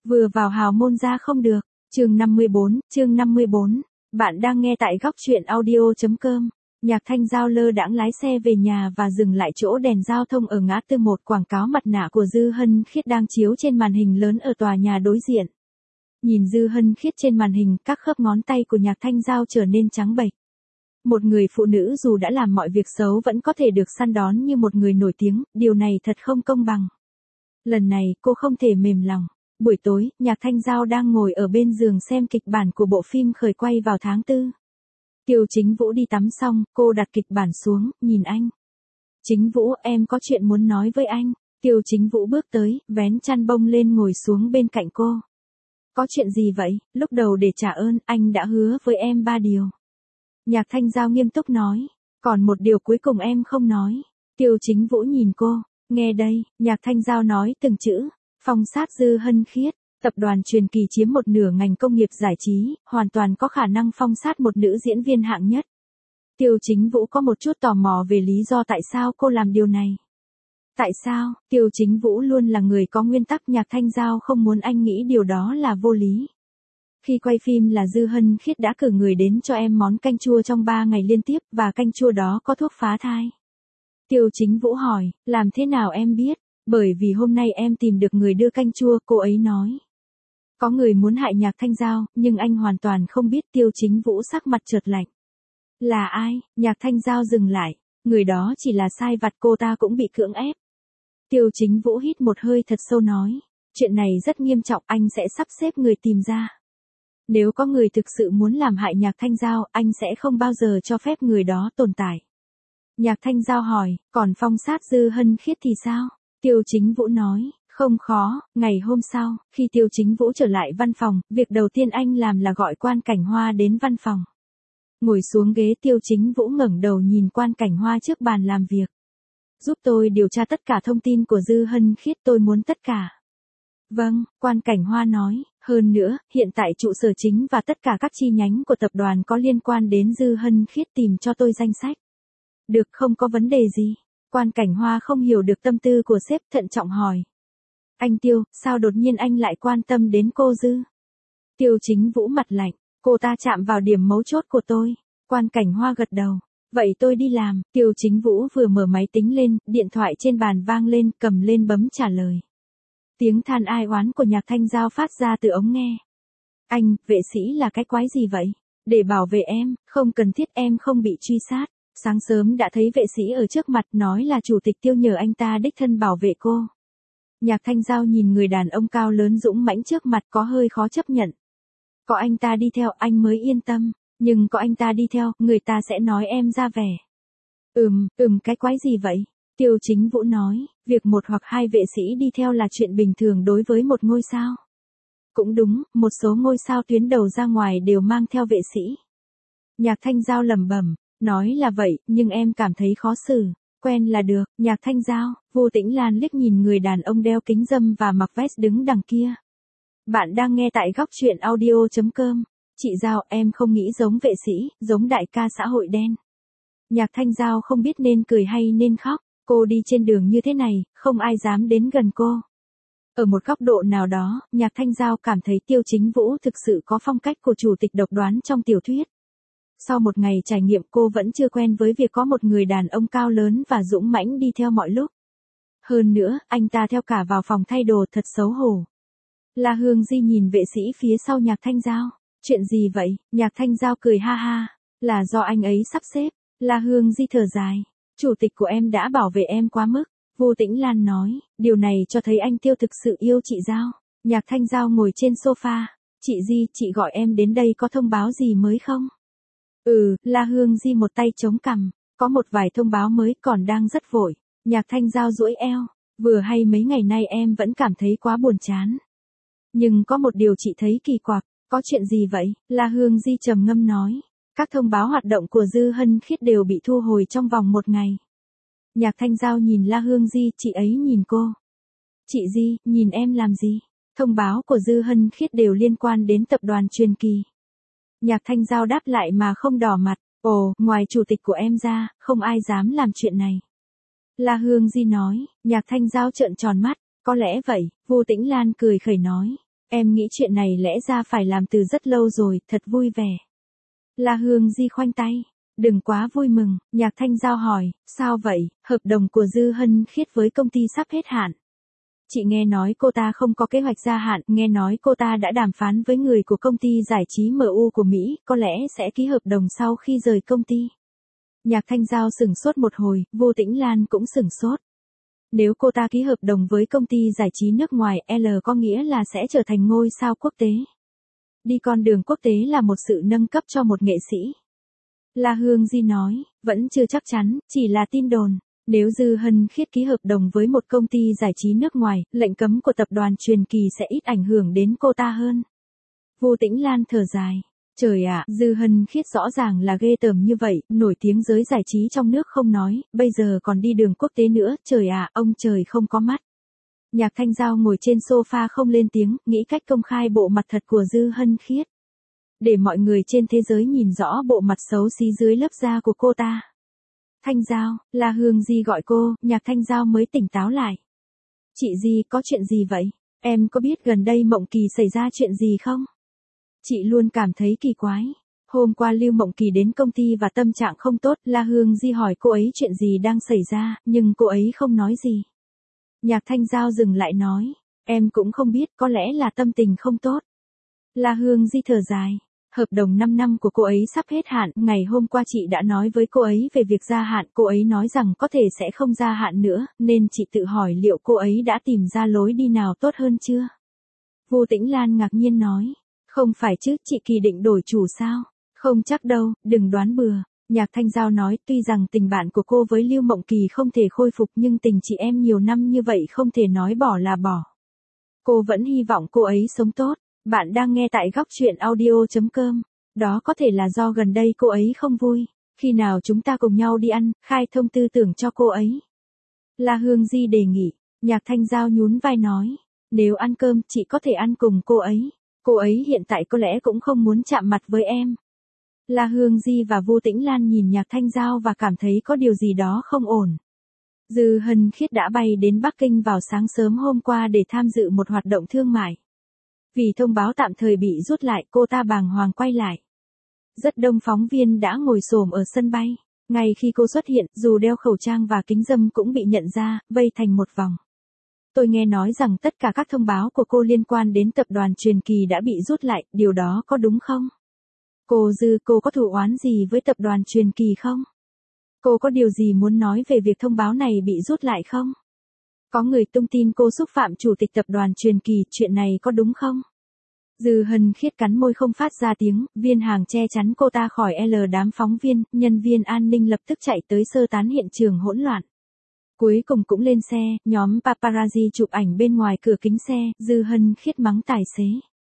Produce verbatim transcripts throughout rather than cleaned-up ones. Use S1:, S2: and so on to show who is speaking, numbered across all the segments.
S1: Vừa vào hào môn ra không được. Chương năm mươi bốn, chương năm mươi bốn. Bạn đang nghe tại góc truyện audio chấm com. Nhạc Thanh Giao lơ đãng lái xe về nhà và dừng lại chỗ đèn giao thông ở ngã tư một quảng cáo mặt nạ của Dư Hân Khiết đang chiếu trên màn hình lớn ở tòa nhà đối diện. Nhìn Dư Hân Khiết trên màn hình, các khớp ngón tay của Nhạc Thanh Giao trở nên trắng bệch. Một người phụ nữ dù đã làm mọi việc xấu vẫn có thể được săn đón như một người nổi tiếng, điều này thật không công bằng. Lần này cô không thể mềm lòng. Buổi tối, Nhạc Thanh Giao đang ngồi ở bên giường xem kịch bản của bộ phim khởi quay vào tháng tư. Tiêu Chính Vũ đi tắm xong, cô đặt kịch bản xuống, nhìn anh. Chính Vũ, em có chuyện muốn nói với anh. Tiêu Chính Vũ bước tới, vén chăn bông lên ngồi xuống bên cạnh cô. Có chuyện gì vậy? Lúc đầu để trả ơn, anh đã hứa với em ba điều. Nhạc Thanh Giao nghiêm túc nói. Còn một điều cuối cùng em không nói. Tiêu Chính Vũ nhìn cô. Nghe đây, Nhạc Thanh Giao nói từng chữ. Phong sát Dư Hân Khiết, tập đoàn Truyền Kỳ chiếm một nửa ngành công nghiệp giải trí, hoàn toàn có khả năng phong sát một nữ diễn viên hạng nhất. Tiêu Chính Vũ có một chút tò mò về lý do tại sao cô làm điều này. Tại sao? Tiêu Chính Vũ luôn là người có nguyên tắc. Nhạc Thanh Giao không muốn anh nghĩ điều đó là vô lý. Khi quay phim là Dư Hân Khiết đã cử người đến cho em món canh chua trong ba ngày liên tiếp và canh chua đó có thuốc phá thai. Tiêu Chính Vũ hỏi, làm thế nào em biết? Bởi vì hôm nay em tìm được người đưa canh chua, cô ấy nói. Có người muốn hại Nhạc Thanh Giao, nhưng anh hoàn toàn không biết. Tiêu Chính Vũ sắc mặt chợt lạnh. Là ai? Nhạc Thanh Giao dừng lại. Người đó chỉ là sai vặt, cô ta cũng bị cưỡng ép. Tiêu Chính Vũ hít một hơi thật sâu nói. Chuyện này rất nghiêm trọng, anh sẽ sắp xếp người tìm ra. Nếu có người thực sự muốn làm hại Nhạc Thanh Giao, anh sẽ không bao giờ cho phép người đó tồn tại. Nhạc Thanh Giao hỏi, còn phong sát Dư Hân Khiết thì sao? Tiêu Chính Vũ nói, không khó. Ngày hôm sau, khi Tiêu Chính Vũ trở lại văn phòng, việc đầu tiên anh làm là gọi Quan Cảnh Hoa đến văn phòng. Ngồi xuống ghế, Tiêu Chính Vũ ngẩng đầu nhìn Quan Cảnh Hoa trước bàn làm việc. Giúp tôi điều tra tất cả thông tin của Dư Hân Khiết, tôi muốn tất cả. Vâng, Quan Cảnh Hoa nói, hơn nữa, hiện tại trụ sở chính và tất cả các chi nhánh của tập đoàn có liên quan đến Dư Hân Khiết tìm cho tôi danh sách. Được, không có vấn đề gì. Quan Cảnh Hoa không hiểu được tâm tư của sếp, thận trọng hỏi. Anh Tiêu, sao đột nhiên anh lại quan tâm đến cô Dư? Tiêu Chính Vũ mặt lạnh, cô ta chạm vào điểm mấu chốt của tôi. Quan Cảnh Hoa gật đầu. Vậy tôi đi làm. Tiêu Chính Vũ vừa mở máy tính lên, điện thoại trên bàn vang lên, cầm lên bấm trả lời. Tiếng than ai oán của Nhạc Thanh Giao phát ra từ ống nghe. Anh, vệ sĩ là cái quái gì vậy? Để bảo vệ em, không cần thiết, em không bị truy sát. Sáng sớm đã thấy vệ sĩ ở trước mặt, nói là chủ tịch Tiêu nhờ anh ta đích thân bảo vệ cô. Nhạc Thanh Giao nhìn người đàn ông cao lớn dũng mãnh trước mặt có hơi khó chấp nhận. Có anh ta đi theo anh mới yên tâm, nhưng có anh ta đi theo, người ta sẽ nói em ra vẻ. Ừm, ừm cái quái gì vậy? Tiêu Chính Vũ nói, việc một hoặc hai vệ sĩ đi theo là chuyện bình thường đối với một ngôi sao. Cũng đúng, một số ngôi sao tuyến đầu ra ngoài đều mang theo vệ sĩ. Nhạc Thanh Giao lẩm bẩm. Nói là vậy, nhưng em cảm thấy khó xử. Quen là được. Nhạc Thanh Giao. Vô Tĩnh Lan liếc nhìn người đàn ông đeo kính râm và mặc vest đứng đằng kia. Bạn đang nghe tại góc truyện audio chấm com. Chị Giao, em không nghĩ giống vệ sĩ, giống đại ca xã hội đen. Nhạc Thanh Giao không biết nên cười hay nên khóc. Cô đi trên đường như thế này, không ai dám đến gần cô. Ở một góc độ nào đó, Nhạc Thanh Giao cảm thấy Tiêu Chính Vũ thực sự có phong cách của chủ tịch độc đoán trong tiểu thuyết. Sau một ngày trải nghiệm, cô vẫn chưa quen với việc có một người đàn ông cao lớn và dũng mãnh đi theo mọi lúc. Hơn nữa, anh ta theo cả vào phòng thay đồ, thật xấu hổ. La Hương Di nhìn vệ sĩ phía sau Nhạc Thanh Giao. Chuyện gì vậy? Nhạc Thanh Giao cười ha ha. Là do anh ấy sắp xếp. La Hương Di thở dài. Chủ tịch của em đã bảo vệ em quá mức. Vô Tĩnh Lan nói, điều này cho thấy anh Tiêu thực sự yêu chị Giao. Nhạc Thanh Giao ngồi trên sofa. Chị Di, chị gọi em đến đây có thông báo gì mới không? Ừ, La Hương Di một tay chống cằm, có một vài thông báo mới, còn đang rất vội. Nhạc Thanh Giao duỗi eo, vừa hay mấy ngày nay em vẫn cảm thấy quá buồn chán. Nhưng có một điều chị thấy kỳ quặc, có chuyện gì vậy? La Hương Di trầm ngâm nói, các thông báo hoạt động của Dư Hân Khiết đều bị thu hồi trong vòng một ngày. Nhạc Thanh Giao nhìn La Hương Di, chị ấy nhìn cô. Chị Di, nhìn em làm gì? Thông báo của Dư Hân Khiết đều liên quan đến tập đoàn Truyền Kỳ. Nhạc Thanh Giao đáp lại mà không đỏ mặt, ồ, ngoài chủ tịch của em ra, không ai dám làm chuyện này. La Hương Di nói, Nhạc Thanh Giao trợn tròn mắt, có lẽ vậy. Vô Tĩnh Lan cười khẩy nói, Em nghĩ chuyện này lẽ ra phải làm từ rất lâu rồi, thật vui vẻ. La Hương Di khoanh tay. Đừng quá vui mừng, Nhạc Thanh Giao hỏi, sao vậy, hợp đồng của Dư Hân Khiết với công ty sắp hết hạn. Chị nghe nói cô ta không có kế hoạch gia hạn, nghe nói cô ta đã đàm phán với người của công ty giải trí em u của Mỹ, có lẽ sẽ ký hợp đồng sau khi rời công ty. Nhạc Thanh Giao sửng sốt một hồi, Vô Tĩnh Lan cũng sửng sốt. Nếu cô ta ký hợp đồng với công ty giải trí nước ngoài, L có nghĩa là sẽ trở thành ngôi sao quốc tế. Đi con đường quốc tế là một sự nâng cấp cho một nghệ sĩ. La Hương Di nói, vẫn chưa chắc chắn, chỉ là tin đồn. Nếu Dư Hân Khiết ký hợp đồng với một công ty giải trí nước ngoài, lệnh cấm của tập đoàn truyền kỳ sẽ ít ảnh hưởng đến cô ta hơn. Vô Tĩnh Lan thở dài. Trời ạ, Dư Hân Khiết rõ ràng là ghê tởm như vậy, nổi tiếng giới giải trí trong nước không nói, bây giờ còn đi đường quốc tế nữa, trời ạ, ông trời không có mắt. Nhạc Thanh Giao ngồi trên sofa không lên tiếng, nghĩ cách công khai bộ mặt thật của Dư Hân Khiết. Để mọi người trên thế giới nhìn rõ bộ mặt xấu xí dưới lớp da của cô ta. Thanh Giao, La Hương Di gọi cô, Nhạc Thanh Giao mới tỉnh táo lại. Chị Di, có chuyện gì vậy? Em có biết gần đây Mộng Kỳ xảy ra chuyện gì không? Chị luôn cảm thấy kỳ quái. Hôm qua Lưu Mộng Kỳ đến công ty và tâm trạng không tốt, La Hương Di hỏi cô ấy chuyện gì đang xảy ra, nhưng cô ấy không nói gì. Nhạc Thanh Giao dừng lại nói, em cũng không biết, có lẽ là tâm tình không tốt. La Hương Di thở dài. Hợp đồng năm năm của cô ấy sắp hết hạn, ngày hôm qua chị đã nói với cô ấy về việc gia hạn, cô ấy nói rằng có thể sẽ không gia hạn nữa, nên chị tự hỏi liệu cô ấy đã tìm ra lối đi nào tốt hơn chưa? Vô Tĩnh Lan ngạc nhiên nói, không phải chứ, chị Kỳ định đổi chủ sao? Không chắc đâu, đừng đoán bừa. Nhạc Thanh Giao nói, tuy rằng tình bạn của cô với Lưu Mộng Kỳ không thể khôi phục nhưng tình chị em nhiều năm như vậy không thể nói bỏ là bỏ. Cô vẫn hy vọng cô ấy sống tốt. Bạn đang nghe tại góc truyện audio chấm com. Đó có thể là do gần đây cô ấy không vui. Khi nào chúng ta cùng nhau đi ăn, khai thông tư tưởng cho cô ấy. La Hương Di đề nghị. Nhạc Thanh Giao nhún vai nói. Nếu ăn cơm, chị có thể ăn cùng cô ấy. Cô ấy hiện tại có lẽ cũng không muốn chạm mặt với em. La Hương Di và Vô Tĩnh Lan nhìn Nhạc Thanh Giao và cảm thấy có điều gì đó không ổn. Dư Hân Khiết đã bay đến Bắc Kinh vào sáng sớm hôm qua để tham dự một hoạt động thương mại. Vì thông báo tạm thời bị rút lại, cô ta bàng hoàng quay lại. Rất đông phóng viên đã ngồi xổm ở sân bay. Ngay khi cô xuất hiện, dù đeo khẩu trang và kính râm cũng bị nhận ra, vây thành một vòng. Tôi nghe nói rằng tất cả các thông báo của cô liên quan đến tập đoàn truyền kỳ đã bị rút lại, điều đó có đúng không? Cô Dư, cô có thù oán gì với tập đoàn truyền kỳ không? Cô có điều gì muốn nói về việc thông báo này bị rút lại không? Có người tung tin cô xúc phạm chủ tịch tập đoàn truyền kỳ, chuyện này có đúng không? Dư Hân Khiết cắn môi không phát ra tiếng, viên hàng che chắn cô ta khỏi L đám phóng viên, nhân viên an ninh lập tức chạy tới sơ tán hiện trường hỗn loạn. Cuối cùng cũng lên xe, nhóm paparazzi chụp ảnh bên ngoài cửa kính xe, Dư Hân Khiết mắng tài xế.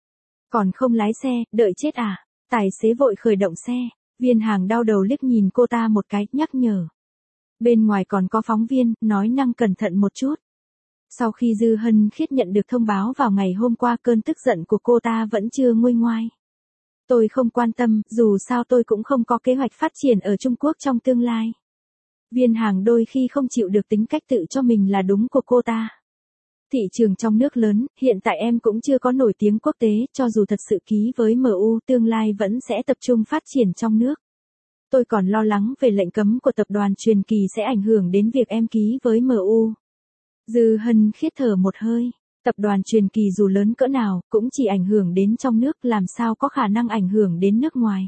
S1: Còn không lái xe, đợi chết à? Tài xế vội khởi động xe, viên hàng đau đầu liếc nhìn cô ta một cái, nhắc nhở. Bên ngoài còn có phóng viên, nói năng cẩn thận một chút. Sau khi Dư Hân Khiết nhận được thông báo vào ngày hôm qua, cơn tức giận của cô ta vẫn chưa nguôi ngoai. Tôi không quan tâm, dù sao tôi cũng không có kế hoạch phát triển ở Trung Quốc trong tương lai. Viên hàng đôi khi không chịu được tính cách tự cho mình là đúng của cô ta. Thị trường trong nước lớn, hiện tại em cũng chưa có nổi tiếng quốc tế, cho dù thật sự ký với em u, tương lai vẫn sẽ tập trung phát triển trong nước. Tôi còn lo lắng về lệnh cấm của tập đoàn truyền kỳ sẽ ảnh hưởng đến việc em ký với em u. Dư Hân Khiết thở một hơi, tập đoàn truyền kỳ dù lớn cỡ nào, cũng chỉ ảnh hưởng đến trong nước, làm sao có khả năng ảnh hưởng đến nước ngoài.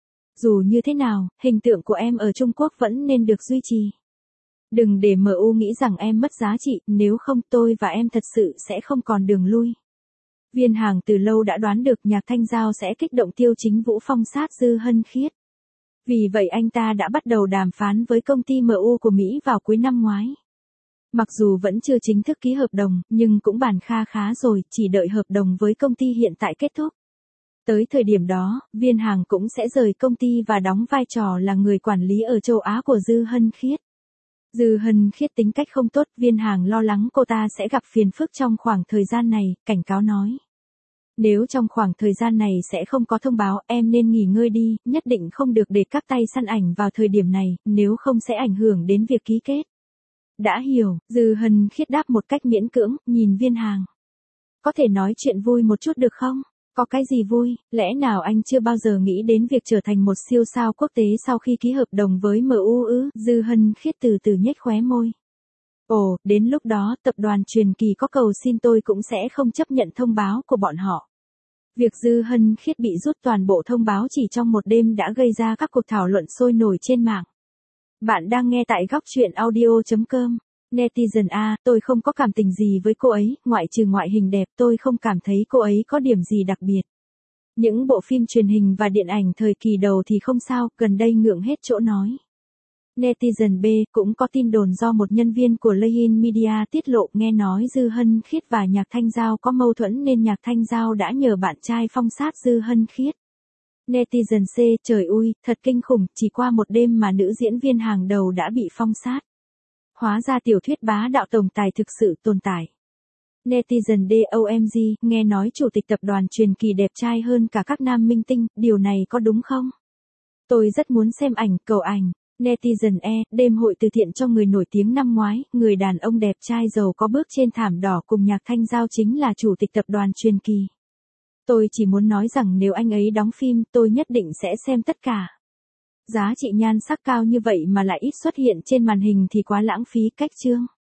S1: Dù như thế nào, hình tượng của em ở Trung Quốc vẫn nên được duy trì. Đừng để em u nghĩ rằng em mất giá trị, nếu không tôi và em thật sự sẽ không còn đường lui. Viên hàng từ lâu đã đoán được Nhạc Thanh Giao sẽ kích động Tiêu Chính Vũ phong sát Dư Hân Khiết. Vì vậy anh ta đã bắt đầu đàm phán với công ty em u của Mỹ vào cuối năm ngoái. Mặc dù vẫn chưa chính thức ký hợp đồng, nhưng cũng bàn kha khá rồi, chỉ đợi hợp đồng với công ty hiện tại kết thúc. Tới thời điểm đó, viên hàng cũng sẽ rời công ty và đóng vai trò là người quản lý ở châu Á của Dư Hân Khiết. Dư Hân Khiết tính cách không tốt, viên hàng lo lắng cô ta sẽ gặp phiền phức trong khoảng thời gian này, cảnh cáo nói. Nếu trong khoảng thời gian này sẽ không có thông báo, em nên nghỉ ngơi đi, nhất định không được để các tay săn ảnh vào thời điểm này, nếu không sẽ ảnh hưởng đến việc ký kết. Đã hiểu, Dư Hân Khiết đáp một cách miễn cưỡng, nhìn viên hàng. Có thể nói chuyện vui một chút được không? Có cái gì vui, lẽ nào anh chưa bao giờ nghĩ đến việc trở thành một siêu sao quốc tế sau khi ký hợp đồng với em u ư? Dư Hân Khiết từ từ nhếch khóe môi. Ồ, đến lúc đó tập đoàn truyền kỳ có cầu xin tôi cũng sẽ không chấp nhận thông báo của bọn họ. Việc Dư Hân Khiết bị rút toàn bộ thông báo chỉ trong một đêm đã gây ra các cuộc thảo luận sôi nổi trên mạng. Bạn đang nghe tại góc truyện audio chấm com. Netizen A, tôi không có cảm tình gì với cô ấy, ngoại trừ ngoại hình đẹp tôi không cảm thấy cô ấy có điểm gì đặc biệt. Những bộ phim truyền hình và điện ảnh thời kỳ đầu thì không sao, gần đây ngượng hết chỗ nói. Netizen B, cũng có tin đồn do một nhân viên của Leyin Media tiết lộ nghe nói Dư Hân Khiết và Nhạc Thanh Giao có mâu thuẫn nên Nhạc Thanh Giao đã nhờ bạn trai phong sát Dư Hân Khiết. Netizen C, trời ui, thật kinh khủng, chỉ qua một đêm mà nữ diễn viên hàng đầu đã bị phong sát. Hóa ra tiểu thuyết bá đạo tổng tài thực sự tồn tại. Netizen D, O M G, nghe nói chủ tịch tập đoàn truyền kỳ đẹp trai hơn cả các nam minh tinh, điều này có đúng không? Tôi rất muốn xem ảnh, cầu ảnh. Netizen E, đêm hội từ thiện cho người nổi tiếng năm ngoái, người đàn ông đẹp trai giàu có bước trên thảm đỏ cùng Nhạc Thanh Giao chính là chủ tịch tập đoàn truyền kỳ. Tôi chỉ muốn nói rằng nếu anh ấy đóng phim, tôi nhất định sẽ xem tất cả. Giá trị nhan sắc cao như vậy mà lại ít xuất hiện trên màn hình thì quá lãng phí cách chương.